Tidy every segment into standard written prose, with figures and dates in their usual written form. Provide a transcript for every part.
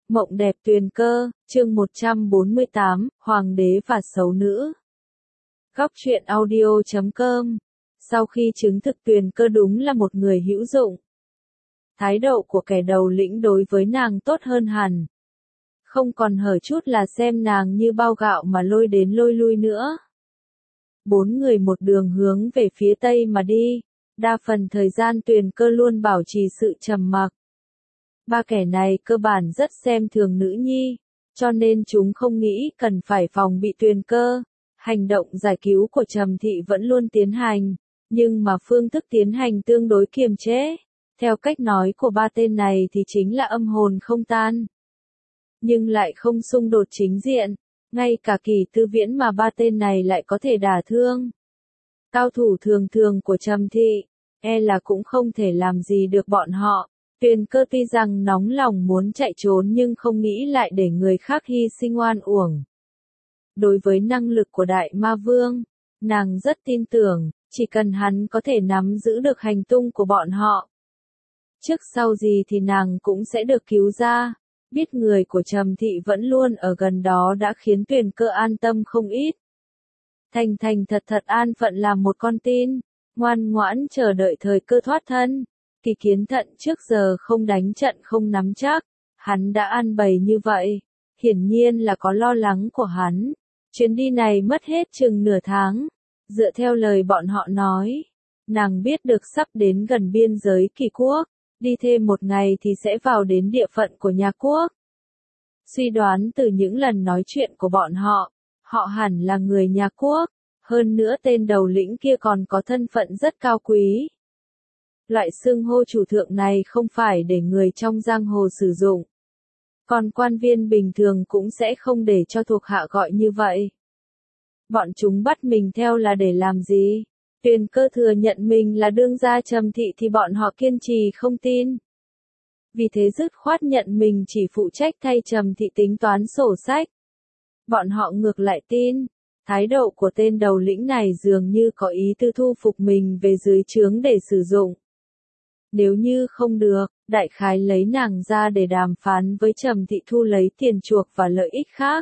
Mộng đẹp tuyền cơ, chương 148, Hoàng đế và xấu nữ. Góc truyện audio.com. Sau khi chứng thực tuyền cơ đúng là một người hữu dụng, thái độ của kẻ đầu lĩnh đối với nàng tốt hơn hẳn. Không còn hở chút là xem nàng như bao gạo mà lôi đến lôi lui nữa. Bốn người một đường hướng về phía tây mà đi, đa phần thời gian tuyền cơ luôn bảo trì sự trầm mặc. Ba kẻ này cơ bản rất xem thường nữ nhi, cho nên chúng không nghĩ cần phải phòng bị tuyền cơ. Hành động giải cứu của Trầm Thị vẫn luôn tiến hành, nhưng mà phương thức tiến hành tương đối kiềm chế. Theo cách nói của ba tên này thì chính là âm hồn không tan, nhưng lại không xung đột chính diện. Ngay cả Kỳ Tư Viễn mà ba tên này lại có thể đả thương. Cao thủ thường thường của Trầm Thị, e là cũng không thể làm gì được bọn họ. Tuyền cơ tuy rằng nóng lòng muốn chạy trốn nhưng không nghĩ lại để người khác hy sinh oan uổng. Đối với năng lực của Đại Ma Vương, nàng rất tin tưởng, chỉ cần hắn có thể nắm giữ được hành tung của bọn họ, trước sau gì thì nàng cũng sẽ được cứu ra. Biết người của Trầm Thị vẫn luôn ở gần đó đã khiến Tuyền cơ an tâm không ít. Thành thành thật thật an phận làm một con tin, ngoan ngoãn chờ đợi thời cơ thoát thân. Kỳ Kiến Thận trước giờ không đánh trận không nắm chắc, hắn đã an bày như vậy, hiển nhiên là có lo lắng của hắn. Chuyến đi này mất hết chừng nửa tháng, dựa theo lời bọn họ nói, nàng biết được sắp đến gần biên giới Kỳ quốc, đi thêm một ngày thì sẽ vào đến địa phận của nhà quốc. Suy đoán từ những lần nói chuyện của bọn họ hẳn là người nhà quốc, hơn nữa tên đầu lĩnh kia còn có thân phận rất cao quý. Loại xưng hô chủ thượng này không phải để người trong giang hồ sử dụng. Còn quan viên bình thường cũng sẽ không để cho thuộc hạ gọi như vậy. Bọn chúng bắt mình theo là để làm gì? Tuyền cơ thừa nhận mình là đương gia Trầm Thị thì bọn họ kiên trì không tin. Vì thế dứt khoát nhận mình chỉ phụ trách thay Trầm Thị tính toán sổ sách. Bọn họ ngược lại tin. Thái độ của tên đầu lĩnh này dường như có ý tư thu phục mình về dưới trướng để sử dụng. Nếu như không được, đại khái lấy nàng ra để đàm phán với Trầm Thị thu lấy tiền chuộc và lợi ích khác.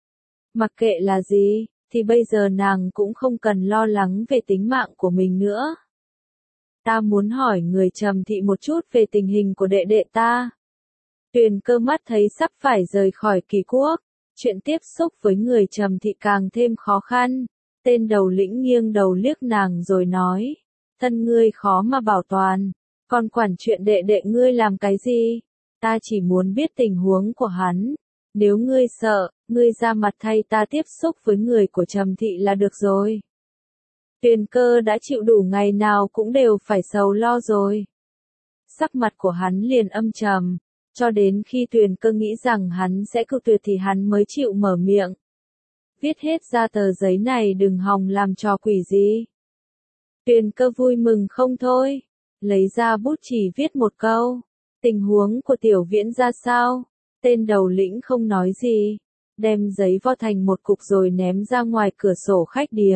Mặc kệ là gì, thì bây giờ nàng cũng không cần lo lắng về tính mạng của mình nữa. Ta muốn hỏi người Trầm Thị một chút về tình hình của đệ đệ ta. Tuyền cơ mắt thấy sắp phải rời khỏi Kỳ quốc, chuyện tiếp xúc với người Trầm Thị càng thêm khó khăn. Tên đầu lĩnh nghiêng đầu liếc nàng rồi nói, thân ngươi khó mà bảo toàn. Còn quản chuyện đệ đệ ngươi làm cái gì? Ta chỉ muốn biết tình huống của hắn. Nếu ngươi sợ, ngươi ra mặt thay ta tiếp xúc với người của Trầm Thị là được rồi. Tuyền cơ đã chịu đủ ngày nào cũng đều phải sầu lo rồi. Sắc mặt của hắn liền âm trầm, cho đến khi Tuyền cơ nghĩ rằng hắn sẽ cự tuyệt thì hắn mới chịu mở miệng. Viết hết ra tờ giấy này đừng hòng làm trò quỷ gì. Tuyền cơ vui mừng không thôi. Lấy ra bút chỉ viết một câu. Tình huống của Tiểu Viễn ra sao? Tên đầu lĩnh không nói gì. Đem giấy vo thành một cục rồi ném ra ngoài cửa sổ khách điếm.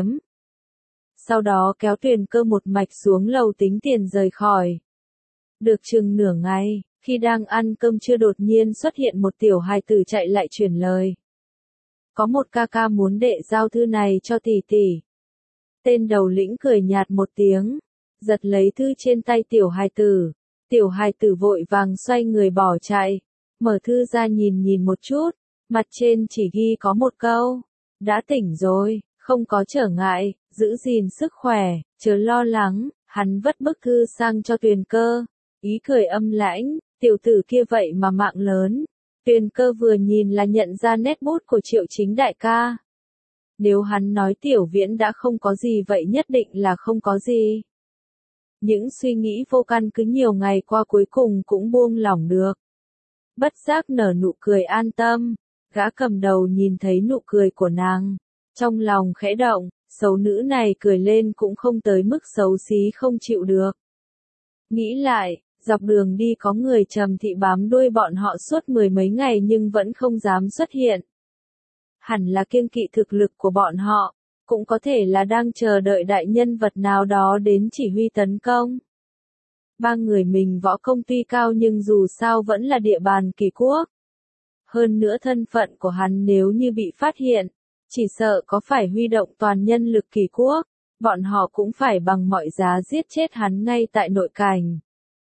Sau đó kéo Tuyền cơ một mạch xuống lầu tính tiền rời khỏi. Được chừng nửa ngày, khi đang ăn cơm trưa đột nhiên xuất hiện một tiểu hài tử chạy lại truyền lời. Có một ca ca muốn đệ giao thư này cho tỷ tỷ. Tên đầu lĩnh cười nhạt một tiếng, giật lấy thư trên tay tiểu hài tử. Tiểu hài tử vội vàng xoay người bỏ chạy, mở thư ra nhìn một chút, mặt trên chỉ ghi có một câu, đã tỉnh rồi, không có trở ngại, giữ gìn sức khỏe, chớ lo lắng. Hắn vất bức thư sang cho Tuyền cơ, ý cười âm lãnh, tiểu tử kia vậy mà mạng lớn. Tuyền cơ vừa nhìn là nhận ra nét bút của Triệu Chính đại ca. Nếu hắn nói Tiểu Viễn đã không có gì vậy nhất định là không có gì. Những suy nghĩ vô căn cứ nhiều ngày qua cuối cùng cũng buông lỏng được. Bất giác nở nụ cười an tâm, gã cầm đầu nhìn thấy nụ cười của nàng. Trong lòng khẽ động, xấu nữ này cười lên cũng không tới mức xấu xí không chịu được. Nghĩ lại, dọc đường đi có người Trầm Thị bám đuôi bọn họ suốt mười mấy ngày nhưng vẫn không dám xuất hiện. Hẳn là kiêng kỵ thực lực của bọn họ. Cũng có thể là đang chờ đợi đại nhân vật nào đó đến chỉ huy tấn công. Ba người mình võ công tuy cao nhưng dù sao vẫn là địa bàn Kỳ quốc. Hơn nữa thân phận của hắn nếu như bị phát hiện, chỉ sợ có phải huy động toàn nhân lực Kỳ quốc, bọn họ cũng phải bằng mọi giá giết chết hắn ngay tại nội cảnh.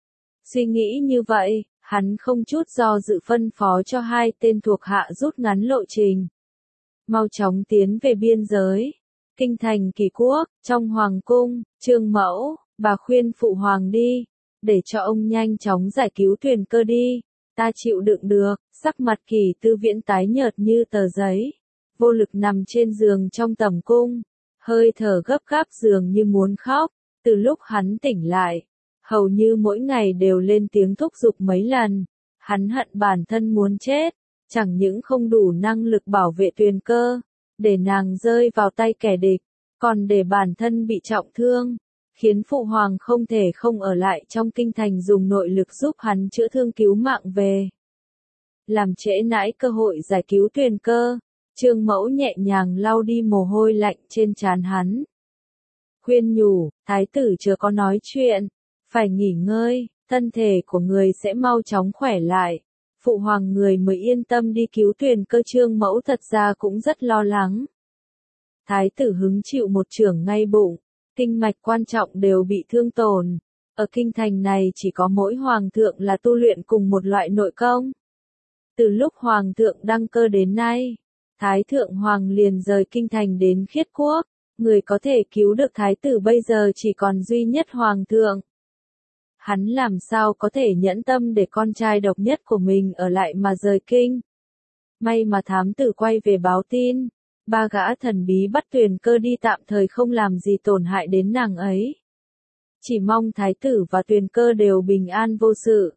Suy nghĩ như vậy, hắn không chút do dự phân phó cho hai tên thuộc hạ rút ngắn lộ trình. Mau chóng tiến về biên giới, kinh thành Kỳ quốc, trong hoàng cung, Trương Mẫu, bà khuyên phụ hoàng đi, để cho ông nhanh chóng giải cứu Tuyền Cơ đi, ta chịu đựng được. Sắc mặt Kỳ Tư Viễn tái nhợt như tờ giấy, vô lực nằm trên giường trong tầm cung, hơi thở gấp gáp dường như muốn khóc. Từ lúc hắn tỉnh lại, hầu như mỗi ngày đều lên tiếng thúc giục mấy lần. Hắn hận bản thân muốn chết, chẳng những không đủ năng lực bảo vệ Tuyền Cơ, để nàng rơi vào tay kẻ địch, còn để bản thân bị trọng thương, khiến phụ hoàng không thể không ở lại trong kinh thành dùng nội lực giúp hắn chữa thương cứu mạng về. Làm trễ nãi cơ hội giải cứu Tuyền Cơ, Trương Mẫu nhẹ nhàng lau đi mồ hôi lạnh trên trán hắn. Khuyên nhủ, thái tử chưa có nói chuyện, phải nghỉ ngơi, thân thể của người sẽ mau chóng khỏe lại. Phụ hoàng người mới yên tâm đi cứu Tuyền Cơ. Trương Mẫu thật ra cũng rất lo lắng. Thái tử hứng chịu một chưởng ngay bụng, kinh mạch quan trọng đều bị thương tổn. Ở kinh thành này chỉ có mỗi hoàng thượng là tu luyện cùng một loại nội công. Từ lúc hoàng thượng đăng cơ đến nay, thái thượng hoàng liền rời kinh thành đến Khiết quốc, người có thể cứu được thái tử bây giờ chỉ còn duy nhất hoàng thượng. Hắn làm sao có thể nhẫn tâm để con trai độc nhất của mình ở lại mà rời kinh. May mà thám tử quay về báo tin, ba gã thần bí bắt Tuyền Cơ đi tạm thời không làm gì tổn hại đến nàng ấy. Chỉ mong thái tử và Tuyền Cơ đều bình an vô sự.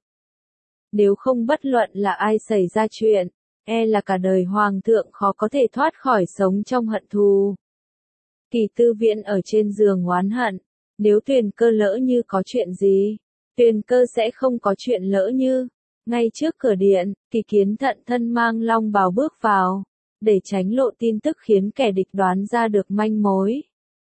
Nếu không bất luận là ai xảy ra chuyện, e là cả đời hoàng thượng khó có thể thoát khỏi sống trong hận thù. Kỳ Tư Viễn ở trên giường oán hận, nếu Tuyền Cơ lỡ như có chuyện gì, Tuyền Cơ sẽ không có chuyện lỡ như. Ngay trước cửa điện, Kỳ Kiến Thận thân mang long bào bước vào, để tránh lộ tin tức khiến kẻ địch đoán ra được manh mối.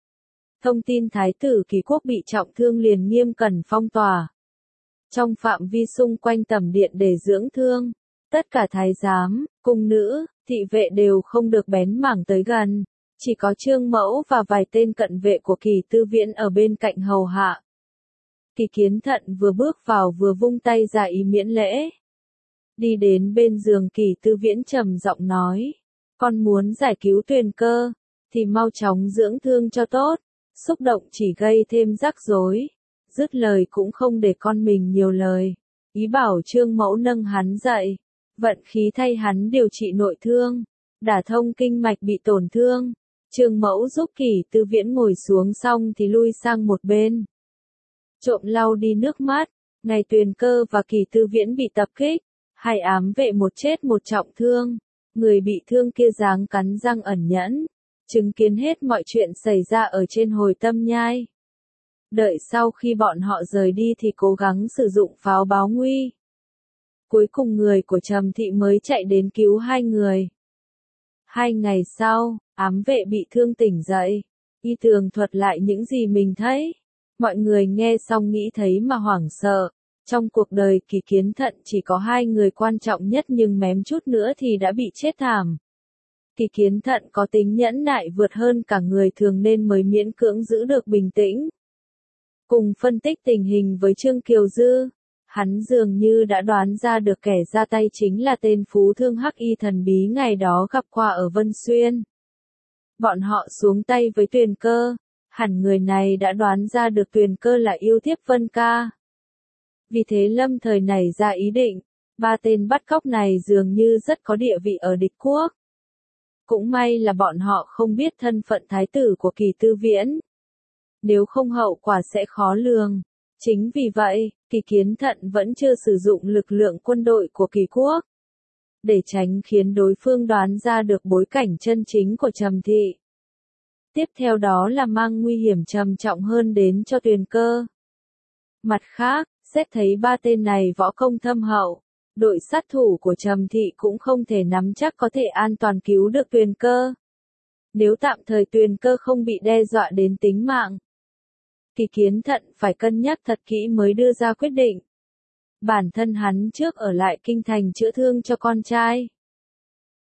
Thông tin thái tử Kỳ quốc bị trọng thương liền nghiêm cẩn phong tỏa. Trong phạm vi xung quanh tầm điện để dưỡng thương, tất cả thái giám, cung nữ, thị vệ đều không được bén mảng tới gần, chỉ có Trương Mẫu và vài tên cận vệ của Kỳ Tư Viễn ở bên cạnh hầu hạ. Kỳ Kiến Thận vừa bước vào vừa vung tay ra ý miễn lễ. Đi đến bên giường Kỳ Tư Viễn trầm giọng nói, con muốn giải cứu Tuyền Cơ, thì mau chóng dưỡng thương cho tốt, xúc động chỉ gây thêm rắc rối. Dứt lời cũng không để con mình nhiều lời, ý bảo Trương Mẫu nâng hắn dậy, vận khí thay hắn điều trị nội thương, đả thông kinh mạch bị tổn thương. Trương Mẫu giúp Kỳ Tư Viễn ngồi xuống xong thì lui sang một bên, trộm lau đi nước mắt. Ngày Tuyền Cơ và Kỳ Tư Viễn bị tập kích, hai ám vệ một chết một trọng thương, người bị thương kia giáng cắn răng ẩn nhẫn, chứng kiến hết mọi chuyện xảy ra ở trên Hồi Tâm Nhai. Đợi sau khi bọn họ rời đi thì cố gắng sử dụng pháo báo nguy. Cuối cùng người của Trầm Thị mới chạy đến cứu hai người. 2 ngày sau, ám vệ bị thương tỉnh dậy, y tường thuật lại những gì mình thấy. Mọi người nghe xong nghĩ thấy mà hoảng sợ. Trong cuộc đời Kỳ Kiến Thận chỉ có 2 người quan trọng nhất nhưng mém chút nữa thì đã bị chết thảm. Kỳ Kiến Thận có tính nhẫn nại vượt hơn cả người thường nên mới miễn cưỡng giữ được bình tĩnh. Cùng phân tích tình hình với Trương Kiều Dư, hắn dường như đã đoán ra được kẻ ra tay chính là tên phú thương Hắc Y thần bí ngày đó gặp qua ở Vân Xuyên. Bọn họ xuống tay với Tuyền Cơ, hẳn người này đã đoán ra được Tuyền Cơ là yêu thiếp Vân Ca. Vì thế lâm thời nảy ra ý định, 3 tên bắt cóc này dường như rất có địa vị ở địch quốc. Cũng may là bọn họ không biết thân phận thái tử của Kỳ Tư Viễn. Nếu không hậu quả sẽ khó lường. Chính vì vậy, Kỳ Kiến Thận vẫn chưa sử dụng lực lượng quân đội của Kỳ quốc, để tránh khiến đối phương đoán ra được bối cảnh chân chính của Trầm Thị. Tiếp theo đó là mang nguy hiểm trầm trọng hơn đến cho Tuyền Cơ. Mặt khác, xét thấy 3 tên này võ công thâm hậu, đội sát thủ của Trầm Thị cũng không thể nắm chắc có thể an toàn cứu được Tuyền Cơ. Nếu tạm thời Tuyền Cơ không bị đe dọa đến tính mạng, Kỳ Kiến Thận phải cân nhắc thật kỹ mới đưa ra quyết định. Bản thân hắn trước ở lại kinh thành chữa thương cho con trai,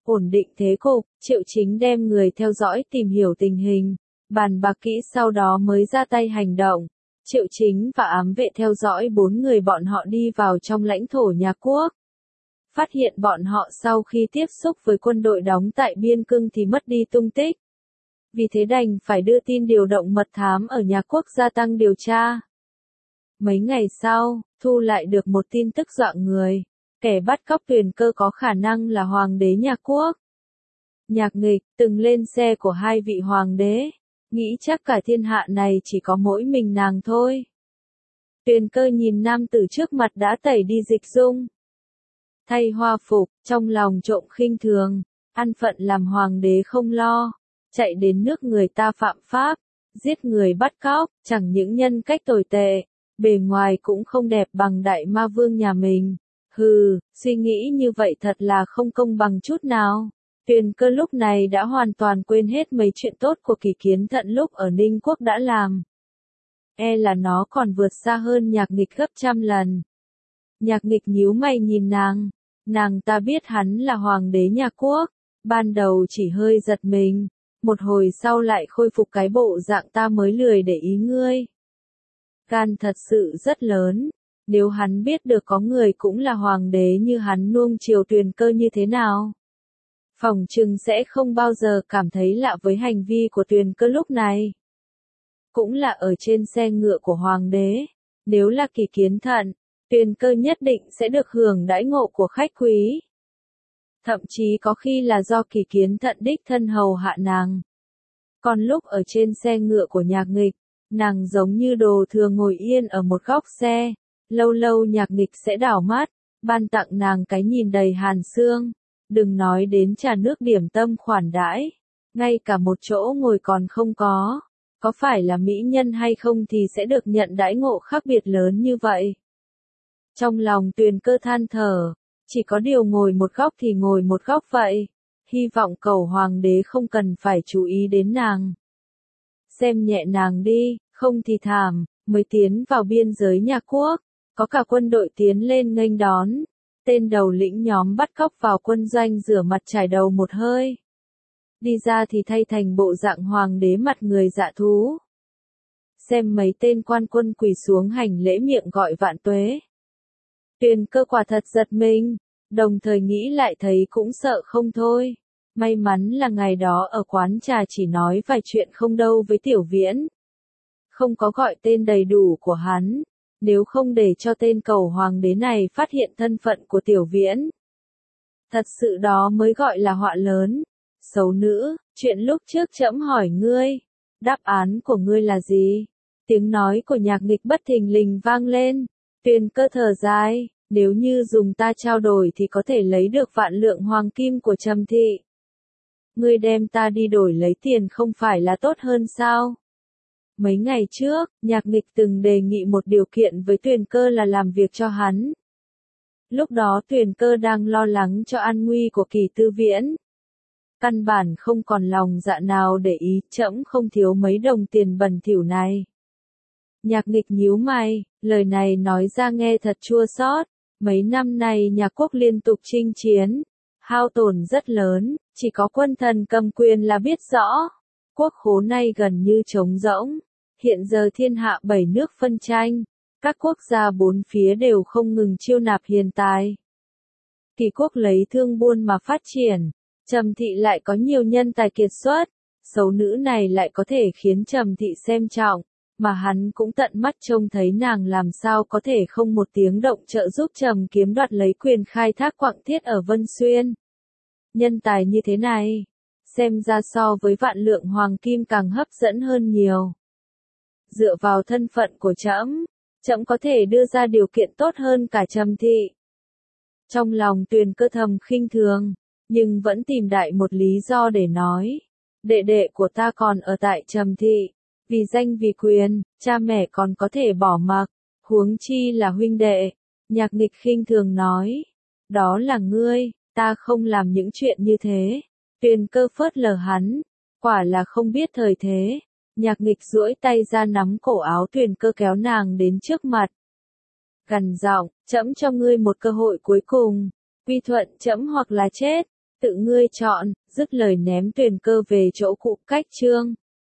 ổn định thế cục, Triệu Chính đem người theo dõi tìm hiểu tình hình, bàn bạc kỹ sau đó mới ra tay hành động. Triệu Chính và ám vệ theo dõi 4 người bọn họ đi vào trong lãnh thổ nhà Quốc. Phát hiện bọn họ sau khi tiếp xúc với quân đội đóng tại biên cương thì mất đi tung tích. Vì thế đành phải đưa tin điều động mật thám ở nhà Quốc gia tăng điều tra. Mấy ngày sau, thu lại được một tin tức dọa người. Kẻ bắt cóc Tuyền Cơ có khả năng là hoàng đế nhà Quốc. Nhạc Nghịch từng lên xe của 2 vị hoàng đế, nghĩ chắc cả thiên hạ này chỉ có mỗi mình nàng thôi. Tuyền Cơ nhìn nam tử trước mặt đã tẩy đi dịch dung. Thay hoa phục, trong lòng trộm khinh thường, ăn phận làm hoàng đế không lo, chạy đến nước người ta phạm pháp, giết người bắt cóc, chẳng những nhân cách tồi tệ, bề ngoài cũng không đẹp bằng đại ma vương nhà mình. Hừ, suy nghĩ như vậy thật là không công bằng chút nào. Tuyền Cơ lúc này đã hoàn toàn quên hết mấy chuyện tốt của Kỷ Kiến Thận lúc ở Ninh Quốc đã làm. E là nó còn vượt xa hơn Nhạc Nghịch gấp trăm lần. Nhạc Nghịch nhíu mày nhìn nàng ta biết hắn là hoàng đế nhà Quốc, ban đầu chỉ hơi giật mình, một hồi sau lại khôi phục cái bộ dạng ta mới lười để ý ngươi. Gan thật sự rất lớn, nếu hắn biết được có người cũng là hoàng đế như hắn nuông chiều Tuyền Cơ như thế nào. Phỏng chừng sẽ không bao giờ cảm thấy lạ với hành vi của Tuyền Cơ lúc này. Cũng là ở trên xe ngựa của hoàng đế, nếu là Kỷ Kiến Thận, Tuyền Cơ nhất định sẽ được hưởng đãi ngộ của khách quý. Thậm chí có khi là do Kỷ Kiến Thận đích thân hầu hạ nàng. Còn lúc ở trên xe ngựa của Nhạc Nghịch, nàng giống như đồ thừa ngồi yên ở một góc xe, lâu lâu Nhạc Nghịch sẽ đảo mắt, ban tặng nàng cái nhìn đầy hàn xương, đừng nói đến trà nước điểm tâm khoản đãi, ngay cả một chỗ ngồi còn không có phải là mỹ nhân hay không thì sẽ được nhận đãi ngộ khác biệt lớn như vậy. Trong lòng Tuyền Cơ than thở, chỉ có điều ngồi một góc thì ngồi một góc vậy, hy vọng cầu hoàng đế không cần phải chú ý đến nàng. Xem nhẹ nàng đi, không thì thảm, mới tiến vào biên giới nhà Quốc, có cả quân đội tiến lên nghênh đón, tên đầu lĩnh nhóm bắt cóc vào quân doanh rửa mặt chải đầu một hơi. Đi ra thì thay thành bộ dạng hoàng đế mặt người dạ thú. Xem mấy tên quan quân quỳ xuống hành lễ miệng gọi vạn tuế. Tuyền Cơ quả thật giật mình, đồng thời nghĩ lại thấy cũng sợ không thôi. May mắn là ngày đó ở quán trà chỉ nói vài chuyện không đâu với Tiểu Viễn. Không có gọi tên đầy đủ của hắn, nếu không để cho tên cầu hoàng đế này phát hiện thân phận của Tiểu Viễn. Thật sự đó mới gọi là họa lớn. Xấu nữ, chuyện lúc trước trẫm hỏi ngươi, đáp án của ngươi là gì? Tiếng nói của Nhạc Nghịch bất thình lình vang lên. Tuyền Cơ thở dài, nếu như dùng ta trao đổi thì có thể lấy được vạn lượng hoàng kim của Trầm thị. Ngươi đem ta đi đổi lấy tiền không phải là tốt hơn sao? Mấy ngày trước, Nhạc Nghịch từng đề nghị một điều kiện với Tuyền Cơ là làm việc cho hắn. Lúc đó Tuyền Cơ đang lo lắng cho an nguy của Kỳ Tư Viễn. Căn bản không còn lòng dạ nào để ý, trẫm không thiếu mấy đồng tiền bẩn thỉu này. Nhạc Nghịch nhíu mày, lời này nói ra nghe thật chua xót. Mấy năm nay nhà Quốc liên tục chinh chiến, hao tổn rất lớn, chỉ có quân thần cầm quyền là biết rõ. Quốc khố nay gần như trống rỗng, hiện giờ thiên hạ 7 nước phân tranh, các quốc gia bốn phía đều không ngừng chiêu nạp hiền tài. Kỳ quốc lấy thương buôn mà phát triển, Trầm thị lại có nhiều nhân tài kiệt xuất, xấu nữ này lại có thể khiến Trầm thị xem trọng, mà hắn cũng tận mắt trông thấy nàng làm sao có thể không một tiếng động trợ giúp Trầm Kiếm đoạt lấy quyền khai thác quặng thiết ở Vân Xuyên. Nhân tài như thế này, xem ra so với vạn lượng hoàng kim càng hấp dẫn hơn nhiều. Dựa vào thân phận của trẫm có thể đưa ra điều kiện tốt hơn cả Trầm thị. Trong lòng Tuyền Cơ thầm khinh thường, nhưng vẫn tìm đại một lý do để nói. Đệ đệ của ta còn ở tại Trầm thị, vì danh vì quyền, cha mẹ còn có thể bỏ mặc, huống chi là huynh đệ. Nhạc Nghịch khinh thường nói, đó là ngươi, ta không làm những chuyện như thế. Tuyền Cơ phớt lờ hắn, quả là không biết thời thế. Nhạc Nghịch duỗi tay ra nắm cổ áo Tuyền Cơ kéo nàng đến trước mặt. Gằn giọng, trẫm cho ngươi một cơ hội cuối cùng, quy thuận trẫm hoặc là chết. tự ngươi chọn, dứt lời ném tuyền cơ về chỗ cũ cách chương.